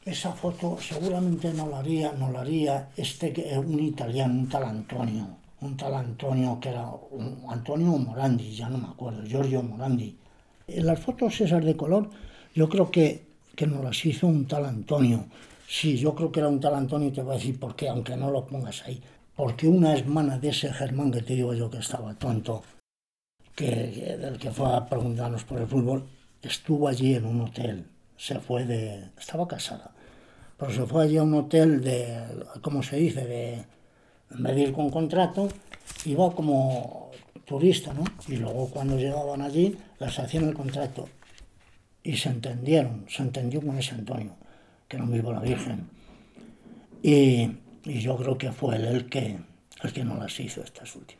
Esa foto seguramente no la haría un italiano, un tal Antonio que era Antonio Morandi, ya no me acuerdo, Giorgio Morandi. En las fotos esas de color, yo creo que nos las hizo un tal Antonio. Sí, yo creo que era un tal Antonio, te voy a decir por qué, aunque no lo pongas ahí. Porque una hermana de ese Germán que te digo yo que estaba tonto, del que fue a preguntarnos por el fútbol, estuvo allí en un hotel. Estaba casada, pero se fue allí a un hotel ¿cómo se dice? De medir con contrato, iba como turista, ¿no? Y luego cuando llegaban allí, las hacían el contrato. Y se entendió con ese Antonio, que no vivo la Virgen. Y yo creo que fue él el que no las hizo estas últimas.